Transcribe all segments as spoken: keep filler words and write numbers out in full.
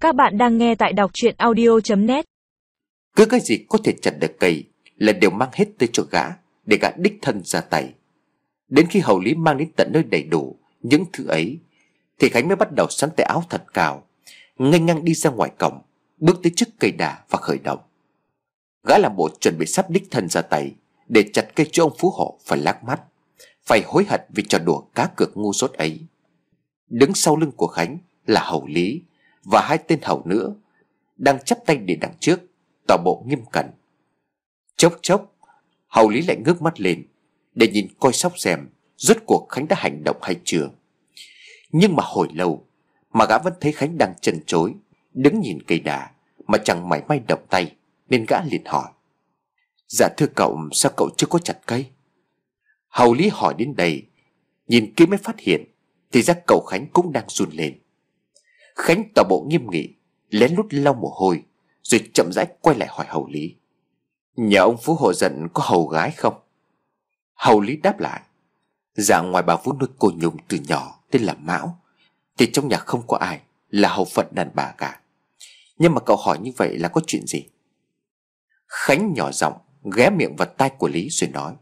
Các bạn đang nghe tại đọc truyện audio chấm net. Cứ cái gì có thể chặt được cây là đều mang hết tới cho gã, để gã đích thân ra tay. Đến khi hầu lý mang đến tận nơi đầy đủ những thứ ấy, thì Khánh mới bắt đầu sắn tay áo thật cao, nghênh ngang đi ra ngoài cổng, bước tới trước cây đà và khởi động. Gã làm bộ chuẩn bị sắp đích thân ra tay để chặt cây cho ông phú hộ phải lác mắt, phải hối hận vì trò đùa cá cược ngu dốt ấy. Đứng sau lưng của Khánh là hầu lý và hai tên hầu nữa đang chắp tay để đằng trước, tỏ bộ nghiêm cẩn. Chốc chốc hầu lý lại ngước mắt lên để nhìn coi sóc xem rốt cuộc Khánh đã hành động hay chưa. Nhưng mà hồi lâu mà gã vẫn thấy Khánh đang chần chối đứng nhìn cây đà mà chẳng mảy may động tay, nên gã liền hỏi: "Dạ thưa cậu, sao cậu chưa có chặt cây?" Hầu lý hỏi đến đây, nhìn kỹ mới phát hiện thì ra cậu Khánh cũng đang run lên. Khánh tỏ bộ nghiêm nghị, lén lút lau mồ hôi, rồi chậm rãi quay lại hỏi hầu lý: "Nhà ông phú hộ giận có hầu gái không?" Hầu lý đáp lại: "Dạ ngoài bà vú nuôi cô Nhung từ nhỏ tên là Mão, thì trong nhà không có ai là hầu phận đàn bà cả. Nhưng mà cậu hỏi như vậy là có chuyện gì?" Khánh nhỏ giọng ghé miệng vào tai của Lý rồi nói: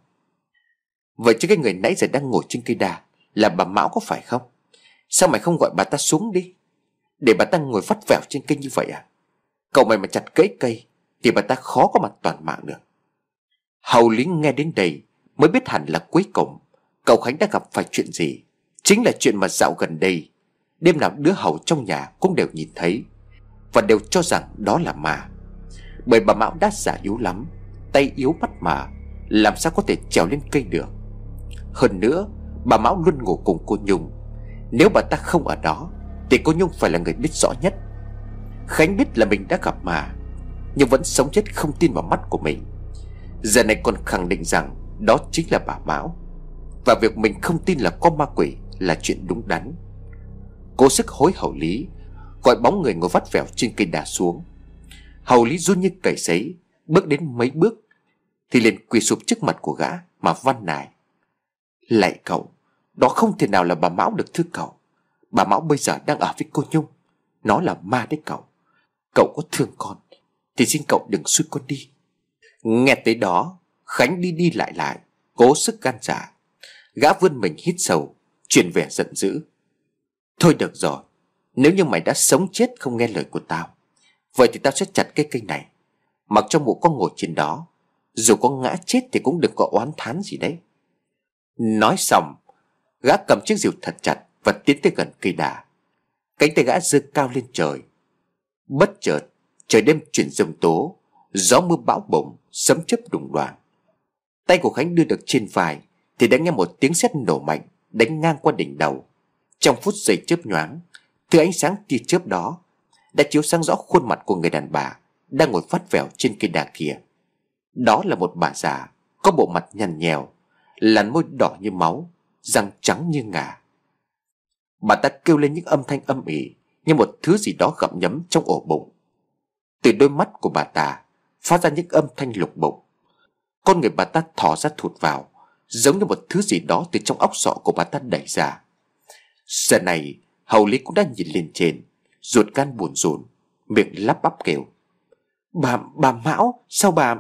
"Vậy chứ cái người nãy giờ đang ngồi trên cây đà là bà Mão có phải không? Sao mày không gọi bà ta xuống đi, để bà ta ngồi vắt vẻo trên cây như vậy à? Cậu mày mà chặt gãy cây thì bà ta khó có mặt toàn mạng được." Hầu lý nghe đến đây mới biết hẳn là cuối cùng cậu Khánh đã gặp phải chuyện gì. Chính là chuyện mà dạo gần đây đêm nào đứa hầu trong nhà cũng đều nhìn thấy, và đều cho rằng đó là ma. Bởi bà Mão đã già yếu lắm, tay yếu mắt mà, làm sao có thể trèo lên cây được. Hơn nữa bà Mão luôn ngủ cùng cô Nhung. Nếu bà ta không ở đó thì cô Nhung phải là người biết rõ nhất. Khánh biết là mình đã gặp ma, nhưng vẫn sống chết không tin vào mắt của mình. Giờ này còn khẳng định rằng đó chính là bà Mão, và việc mình không tin là có ma quỷ là chuyện đúng đắn. Cố sức hối hầu lý gọi bóng người ngồi vắt vẻo trên cây đà xuống. Hầu lý run như cầy sấy, bước đến mấy bước thì liền quỳ sụp trước mặt của gã mà van nài: "Lạy cậu, đó không thể nào là bà Mão được thưa cậu. Bà Mão bây giờ đang ở với cô Nhung. Nó là ma đấy cậu. Cậu có thương con thì xin cậu đừng xui con đi." Nghe tới đó, Khánh đi đi lại lại, cố sức gan dạ. Gã vươn mình hít sâu, chuyển vẻ giận dữ: "Thôi được rồi, nếu như mày đã sống chết không nghe lời của tao, vậy thì tao sẽ chặt cái cây này. Mặc cho mụ có ngồi trên đó, dù có ngã chết thì cũng đừng có oán thán gì đấy." Nói xong, gã cầm chiếc rìu thật chặt và tiến tới gần cây đà. Cánh tay gã giơ cao lên trời. Bất chợt trời đêm chuyển giông tố, gió mưa bão bùng, sấm chớp đùng đoàng. Tay của Khánh đưa được trên vai thì đã nghe một tiếng sét nổ mạnh đánh ngang qua đỉnh đầu. Trong phút giây chớp nhoáng, thứ ánh sáng tia chớp đó đã chiếu sáng rõ khuôn mặt của người đàn bà đang ngồi vắt vẻo trên cây đà kia. Đó là một bà già có bộ mặt nhăn nhèo, làn môi đỏ như máu, răng trắng như ngà. Bà ta kêu lên những âm thanh âm ỉ như một thứ gì đó gặm nhấm trong ổ bụng. Từ đôi mắt của bà ta phát ra những âm thanh lục bụng. Con người bà ta thò ra thụt vào, giống như một thứ gì đó từ trong óc sọ của bà ta đẩy ra. Giờ này hầu lý cũng đã nhìn lên trên, ruột gan buồn rùn, miệng lắp bắp kêu: Bà, bà Mão, sao bà...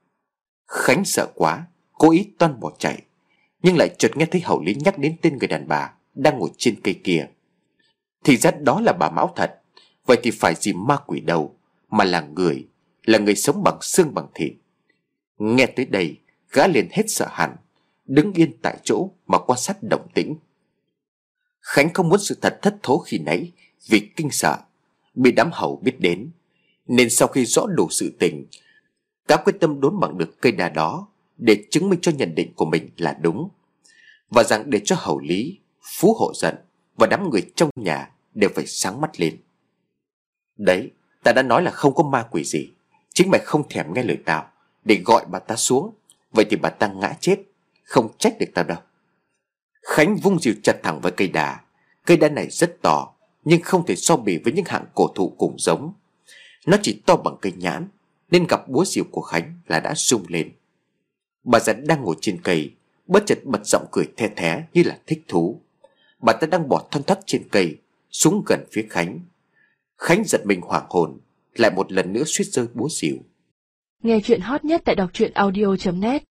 Khánh sợ quá, cố ý toan bỏ chạy, nhưng lại chợt nghe thấy hầu lý nhắc đến tên người đàn bà đang ngồi trên cây kia. Thì ra đó là bà Mão thật. Vậy thì phải gì ma quỷ đâu, mà là người, là người sống bằng xương bằng thịt. Nghe tới đây, gã liền hết sợ hẳn, đứng yên tại chỗ mà quan sát động tĩnh. Khánh không muốn sự thật thất thố khi nãy vì kinh sợ bị đám hầu biết đến, nên sau khi rõ đủ sự tình, gã quyết tâm đốn bằng được cây đà đó để chứng minh cho nhận định của mình là đúng, và rằng để cho hầu lý, phú hộ giận và đám người trong nhà đều phải sáng mắt lên. Đấy, ta đã nói là không có ma quỷ gì. Chính mày không thèm nghe lời tao để gọi bà ta xuống, vậy thì bà ta ngã chết, không trách được tao đâu. Khánh vung dìu chặt thẳng vào cây đà. Cây đà này rất to, nhưng không thể so bì với những hạng cổ thụ cùng giống. Nó chỉ to bằng cây nhãn, nên gặp búa dìu của Khánh là đã rung lên. Bà già đang ngồi trên cây bất chợt bật giọng cười the thé như là thích thú. Bà ta đang bỏ thon thót trên cây xuống gần phía Khánh. Khánh giật mình hoảng hồn, lại một lần nữa suýt rơi búa xỉu. Nghe chuyện hot nhất tại đọc truyện audio chấm net.